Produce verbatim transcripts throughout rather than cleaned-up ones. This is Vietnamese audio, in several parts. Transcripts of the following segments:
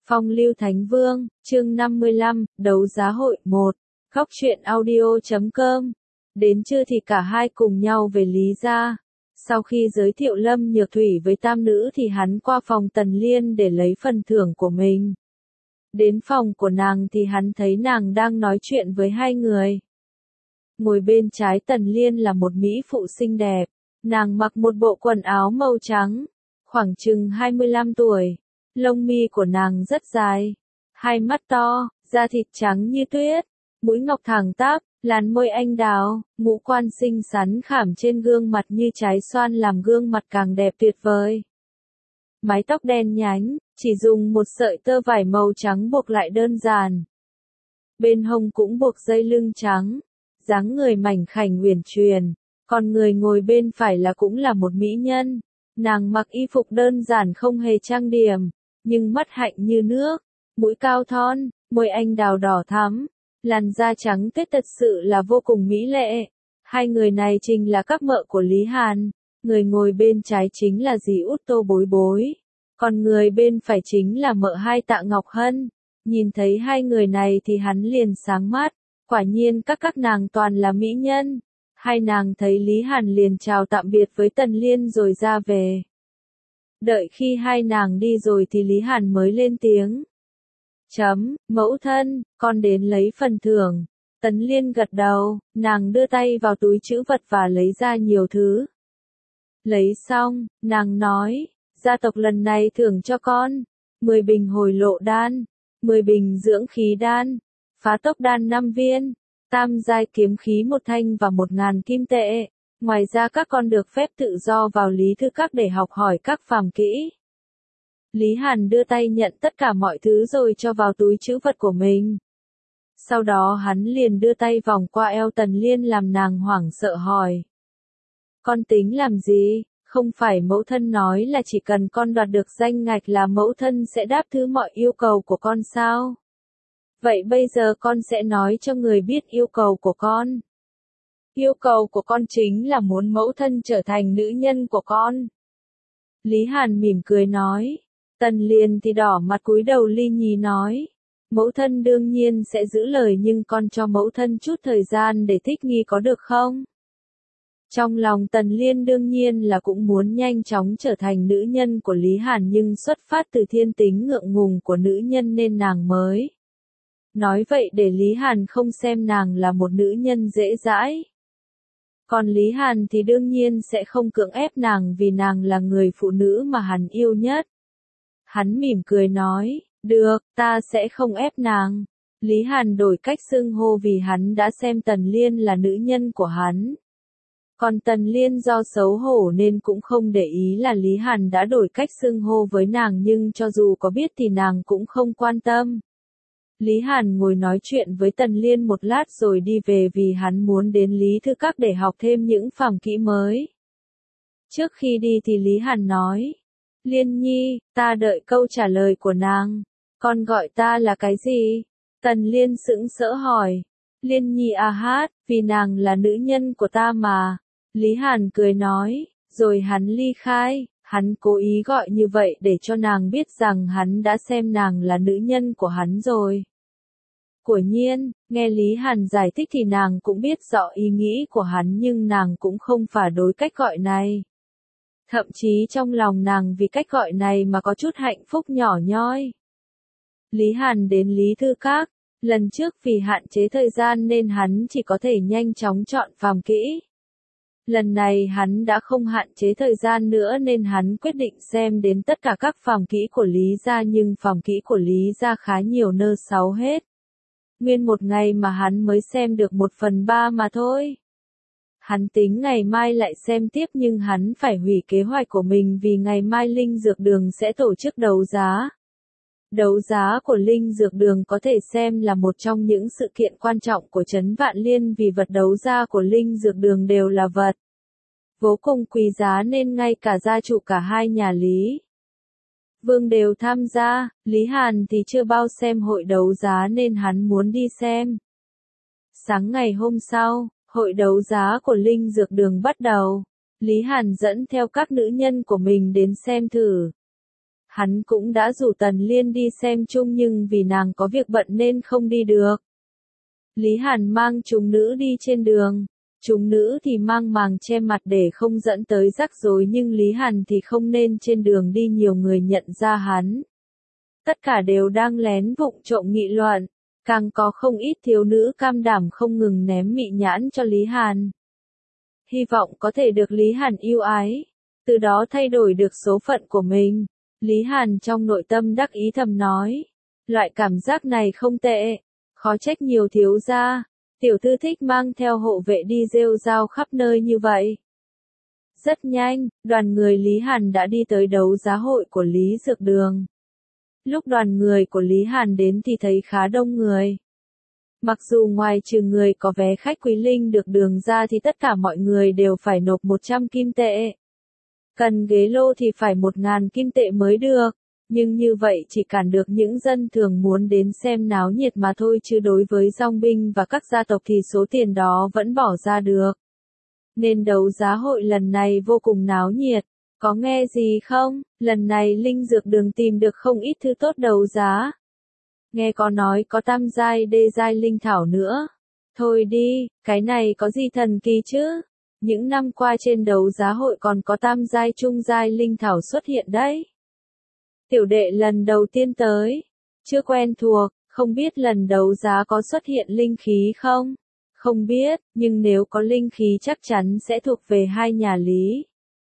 Phong lưu Thánh Vương, chương năm mươi lăm, đấu giá hội một, Góc truyện audio chấm com. Đến trưa thì cả hai cùng nhau về Lý gia. Sau khi giới thiệu Lâm Nhược Thủy với tam nữ thì hắn qua phòng Tần Liên để lấy phần thưởng của mình. Đến phòng của nàng thì hắn thấy nàng đang nói chuyện với hai người. Ngồi bên trái Tần Liên là một mỹ phụ xinh đẹp. Nàng mặc một bộ quần áo màu trắng, khoảng chừng hai mươi lăm tuổi. Lông mi của nàng rất dài, hai mắt to, da thịt trắng như tuyết, mũi ngọc thẳng tắp, làn môi anh đào, ngũ quan xinh xắn khảm trên gương mặt như trái xoan làm gương mặt càng đẹp tuyệt vời. Mái tóc đen nhánh, chỉ dùng một sợi tơ vải màu trắng buộc lại đơn giản. Bên hông cũng buộc dây lưng trắng, dáng người mảnh khảnh uyển chuyển, còn người ngồi bên phải là cũng là một mỹ nhân. Nàng mặc y phục đơn giản không hề trang điểm, nhưng mắt hạnh như nước, mũi cao thon, môi anh đào đỏ thắm, làn da trắng tuyết thật sự là vô cùng mỹ lệ. Hai người này chính là các mợ của Lý Hàn, người ngồi bên trái chính là dì út Tô Bối Bối, còn người bên phải chính là mợ hai Tạ Ngọc Hân. Nhìn thấy hai người này thì hắn liền sáng mắt, quả nhiên các các nàng toàn là mỹ nhân. Hai nàng thấy Lý Hàn liền chào tạm biệt với Tần Liên rồi ra về. Đợi khi hai nàng đi rồi thì Lý Hàn mới lên tiếng. Chấm, mẫu thân, con đến lấy phần thưởng. Tần Liên gật đầu, nàng đưa tay vào túi trữ vật và lấy ra nhiều thứ. Lấy xong, nàng nói, gia tộc lần này thưởng cho con, mười bình hồi lộ đan, mười bình dưỡng khí đan, phá tốc đan năm viên, tam giai kiếm khí một thanh và một ngàn kim tệ. Ngoài ra các con được phép tự do vào Lý Thư Các để học hỏi các phàm kỹ. Lý Hàn đưa tay nhận tất cả mọi thứ rồi cho vào túi trữ vật của mình. Sau đó hắn liền đưa tay vòng qua eo Tần Liên làm nàng hoảng sợ hỏi. Con tính làm gì? Không phải mẫu thân nói là chỉ cần con đoạt được danh ngạch là mẫu thân sẽ đáp thứ mọi yêu cầu của con sao? Vậy bây giờ con sẽ nói cho người biết yêu cầu của con. Yêu cầu của con chính là muốn mẫu thân trở thành nữ nhân của con. Lý Hàn mỉm cười nói. Tần Liên thì đỏ mặt cúi đầu li nhí nói. Mẫu thân đương nhiên sẽ giữ lời nhưng con cho mẫu thân chút thời gian để thích nghi có được không? Trong lòng Tần Liên đương nhiên là cũng muốn nhanh chóng trở thành nữ nhân của Lý Hàn nhưng xuất phát từ thiên tính ngượng ngùng của nữ nhân nên nàng mới. Nói vậy để Lý Hàn không xem nàng là một nữ nhân dễ dãi. Còn Lý Hàn thì đương nhiên sẽ không cưỡng ép nàng vì nàng là người phụ nữ mà hắn yêu nhất. Hắn mỉm cười nói, được, ta sẽ không ép nàng. Lý Hàn đổi cách xưng hô vì hắn đã xem Tần Liên là nữ nhân của hắn. Còn Tần Liên do xấu hổ nên cũng không để ý là Lý Hàn đã đổi cách xưng hô với nàng nhưng cho dù có biết thì nàng cũng không quan tâm. Lý Hàn ngồi nói chuyện với Tần Liên một lát rồi đi về vì hắn muốn đến Lý Thư Các để học thêm những phàm kỹ mới. Trước khi đi thì Lý Hàn nói, Liên Nhi, ta đợi câu trả lời của nàng, con gọi ta là cái gì? Tần Liên sững sỡ hỏi, Liên Nhi a hát, vì nàng là nữ nhân của ta mà. Lý Hàn cười nói, rồi hắn ly khai. Hắn cố ý gọi như vậy để cho nàng biết rằng hắn đã xem nàng là nữ nhân của hắn rồi. Quả nhiên, nghe Lý Hàn giải thích thì nàng cũng biết rõ ý nghĩ của hắn nhưng nàng cũng không phản đối cách gọi này. Thậm chí trong lòng nàng vì cách gọi này mà có chút hạnh phúc nhỏ nhoi. Lý Hàn đến Lý Thư Các, lần trước vì hạn chế thời gian nên hắn chỉ có thể nhanh chóng chọn phàm kỹ. Lần này hắn đã không hạn chế thời gian nữa nên hắn quyết định xem đến tất cả các phàm kỹ của Lý gia nhưng phàm kỹ của Lý gia khá nhiều nơ sáu hết. Nguyên một ngày mà hắn mới xem được một phần ba mà thôi. Hắn tính ngày mai lại xem tiếp nhưng hắn phải hủy kế hoạch của mình vì ngày mai Linh Dược Đường sẽ tổ chức đấu giá. Đấu giá của Linh Dược Đường có thể xem là một trong những sự kiện quan trọng của Trấn Vạn Liên vì vật đấu giá của Linh Dược Đường đều là vật vô cùng quý giá nên ngay cả gia chủ cả hai nhà Lý Vương đều tham gia. Lý Hàn thì chưa bao xem hội đấu giá nên hắn muốn đi xem. Sáng ngày hôm sau, hội đấu giá của Linh Dược Đường bắt đầu. Lý Hàn dẫn theo các nữ nhân của mình đến xem thử. Hắn cũng đã rủ Tần Liên đi xem chung nhưng vì nàng có việc bận nên không đi được. Lý Hàn mang chúng nữ đi trên đường. Chúng nữ thì mang màng che mặt để không dẫn tới rắc rối nhưng Lý Hàn thì không nên trên đường đi nhiều người nhận ra hắn. Tất cả đều đang lén vụng trộm nghị luận, càng có không ít thiếu nữ cam đảm không ngừng ném mị nhãn cho Lý Hàn. Hy vọng có thể được Lý Hàn yêu ái, từ đó thay đổi được số phận của mình. Lý Hàn trong nội tâm đắc ý thầm nói, loại cảm giác này không tệ, khó trách nhiều thiếu gia, tiểu thư thích mang theo hộ vệ đi rêu rao khắp nơi như vậy. Rất nhanh, đoàn người Lý Hàn đã đi tới đấu giá hội của Lý Dược Đường. Lúc đoàn người của Lý Hàn đến thì thấy khá đông người. Mặc dù ngoài trừ người có vé khách quý linh được đường ra thì tất cả mọi người đều phải nộp một trăm kim tệ. Cần ghế lô thì phải một nghìn kim tệ mới được, nhưng như vậy chỉ cản được những dân thường muốn đến xem náo nhiệt mà thôi chứ đối với dòng binh và các gia tộc thì số tiền đó vẫn bỏ ra được. Nên đấu giá hội lần này vô cùng náo nhiệt. Có nghe gì không? Lần này Linh Dược Đường tìm được không ít thứ tốt đấu giá. Nghe có nói có tam giai đê giai linh thảo nữa. Thôi đi, cái này có gì thần kỳ chứ? Những năm qua trên đấu giá hội còn có tam giai trung giai linh thảo xuất hiện đấy. Tiểu đệ lần đầu tiên tới, chưa quen thuộc, không biết lần đấu giá có xuất hiện linh khí không? Không biết, nhưng nếu có linh khí chắc chắn sẽ thuộc về hai nhà Lý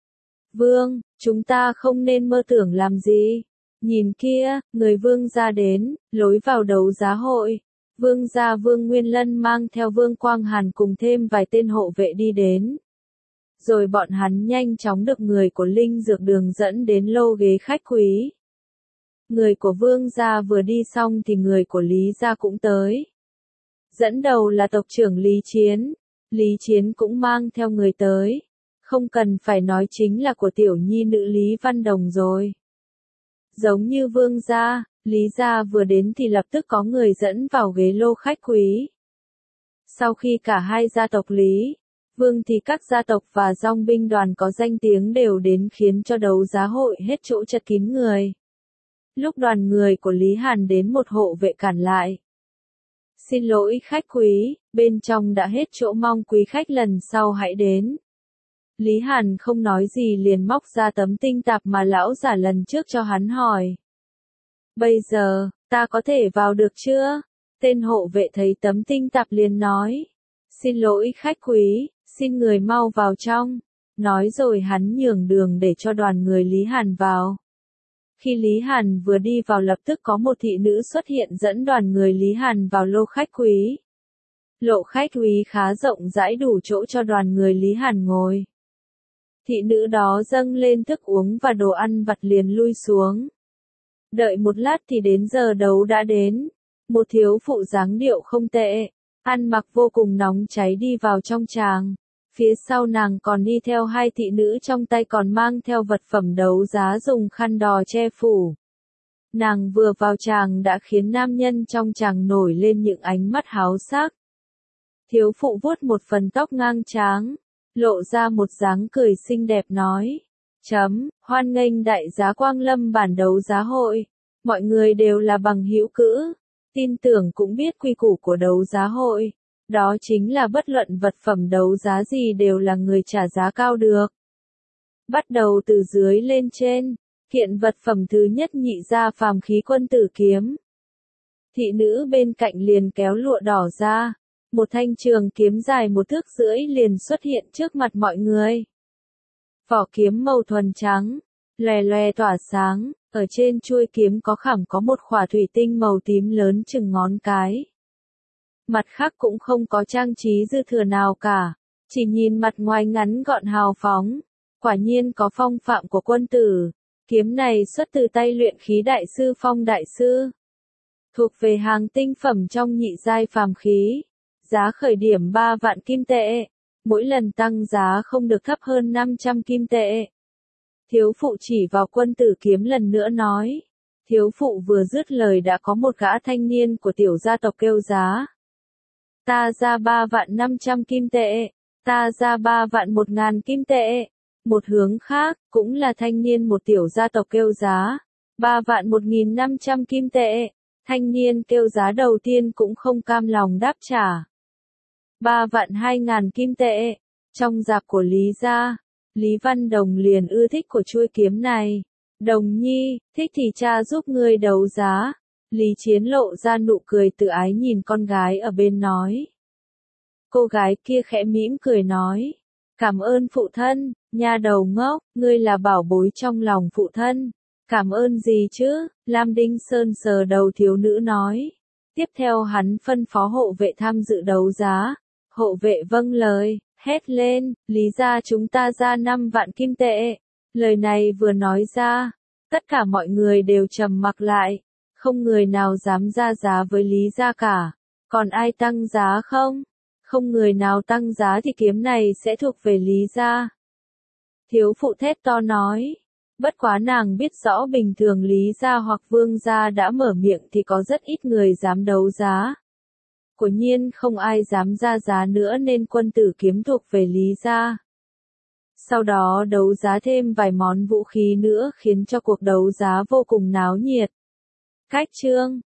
Vương, chúng ta không nên mơ tưởng làm gì. Nhìn kia, người Vương gia đến, lối vào đấu giá hội. Vương gia Vương Nguyên Lân mang theo Vương Quang Hàn cùng thêm vài tên hộ vệ đi đến. Rồi bọn hắn nhanh chóng được người của Linh Dược Đường dẫn đến lô ghế khách quý. Người của Vương gia vừa đi xong thì người của Lý gia cũng tới. Dẫn đầu là tộc trưởng Lý Chiến. Lý Chiến cũng mang theo người tới. Không cần phải nói chính là của tiểu nhi nữ Lý Văn Đồng rồi. Giống như Vương gia, Lý gia vừa đến thì lập tức có người dẫn vào ghế lô khách quý. Sau khi cả hai gia tộc Lý, Vương thì các gia tộc và dòng binh đoàn có danh tiếng đều đến khiến cho đấu giá hội hết chỗ chật kín người. Lúc đoàn người của Lý Hàn đến một hộ vệ cản lại. Xin lỗi khách quý, bên trong đã hết chỗ mong quý khách lần sau hãy đến. Lý Hàn không nói gì liền móc ra tấm tinh tạp mà lão giả lần trước cho hắn hỏi. Bây giờ, ta có thể vào được chưa? Tên hộ vệ thấy tấm tinh tạp liền nói. Xin lỗi khách quý, xin người mau vào trong. Nói rồi hắn nhường đường để cho đoàn người Lý Hàn vào. Khi Lý Hàn vừa đi vào lập tức có một thị nữ xuất hiện dẫn đoàn người Lý Hàn vào lô khách quý. Lộ khách quý khá rộng rãi đủ chỗ cho đoàn người Lý Hàn ngồi. Thị nữ đó dâng lên thức uống và đồ ăn vặt liền lui xuống. Đợi một lát thì đến giờ đấu đã đến. Một thiếu phụ dáng điệu không tệ, ăn mặc vô cùng nóng cháy đi vào trong tràng. Phía sau nàng còn đi theo hai thị nữ trong tay còn mang theo vật phẩm đấu giá dùng khăn đò che phủ. Nàng vừa vào tràng đã khiến nam nhân trong tràng nổi lên những ánh mắt háo sắc. Thiếu phụ vuốt một phần tóc ngang tráng, lộ ra một dáng cười xinh đẹp nói. Chấm, hoan nghênh đại giá quang lâm bản đấu giá hội. Mọi người đều là bằng hữu cữ. Tin tưởng cũng biết quy củ của đấu giá hội. Đó chính là bất luận vật phẩm đấu giá gì đều là người trả giá cao được. Bắt đầu từ dưới lên trên, kiện vật phẩm thứ nhất nhị ra phàm khí quân tử kiếm. Thị nữ bên cạnh liền kéo lụa đỏ ra, một thanh trường kiếm dài một thước rưỡi liền xuất hiện trước mặt mọi người. Vỏ kiếm màu thuần trắng, lòe lòe tỏa sáng, ở trên chuôi kiếm có khảm có một khỏa thủy tinh màu tím lớn chừng ngón cái. Mặt khác cũng không có trang trí dư thừa nào cả, chỉ nhìn mặt ngoài ngắn gọn hào phóng, quả nhiên có phong phạm của quân tử. Kiếm này xuất từ tay luyện khí đại sư Phong đại sư, thuộc về hàng tinh phẩm trong nhị giai phàm khí, giá khởi điểm ba vạn kim tệ, mỗi lần tăng giá không được thấp hơn năm trăm kim tệ. Thiếu phụ chỉ vào quân tử kiếm lần nữa nói. Thiếu phụ vừa dứt lời đã có một gã thanh niên của tiểu gia tộc kêu giá. Ta ra ba vạn năm trăm kim tệ, ta ra ba vạn một ngàn kim tệ. Một hướng khác, cũng là thanh niên một tiểu gia tộc kêu giá. ba vạn một nghìn năm trăm kim tệ. Thanh niên kêu giá đầu tiên cũng không cam lòng đáp trả. ba vạn hai ngàn kim tệ. Trong dạp của Lý gia, Lý Văn Đồng liền ưa thích của chuôi kiếm này. Đồng nhi, thích thì cha giúp ngươi đấu giá. Lý Chiến lộ ra nụ cười tự ái nhìn con gái ở bên nói. Cô gái kia khẽ mỉm cười nói. Cảm ơn phụ thân, nha đầu ngốc, ngươi là bảo bối trong lòng phụ thân. Cảm ơn gì chứ, Lam Đinh Sơn sờ đầu thiếu nữ nói. Tiếp theo hắn phân phó hộ vệ tham dự đấu giá. Hộ vệ vâng lời, hét lên, Lý gia chúng ta ra năm vạn kim tệ. Lời này vừa nói ra, tất cả mọi người đều trầm mặc lại. Không người nào dám ra giá với Lý gia cả. Còn ai tăng giá không? Không người nào tăng giá thì kiếm này sẽ thuộc về Lý gia. Thiếu phụ thét to nói. Bất quá nàng biết rõ bình thường Lý gia hoặc Vương gia đã mở miệng thì có rất ít người dám đấu giá. Quả nhiên không ai dám ra giá nữa nên quân tử kiếm thuộc về Lý gia. Sau đó đấu giá thêm vài món vũ khí nữa khiến cho cuộc đấu giá vô cùng náo nhiệt. Cách chương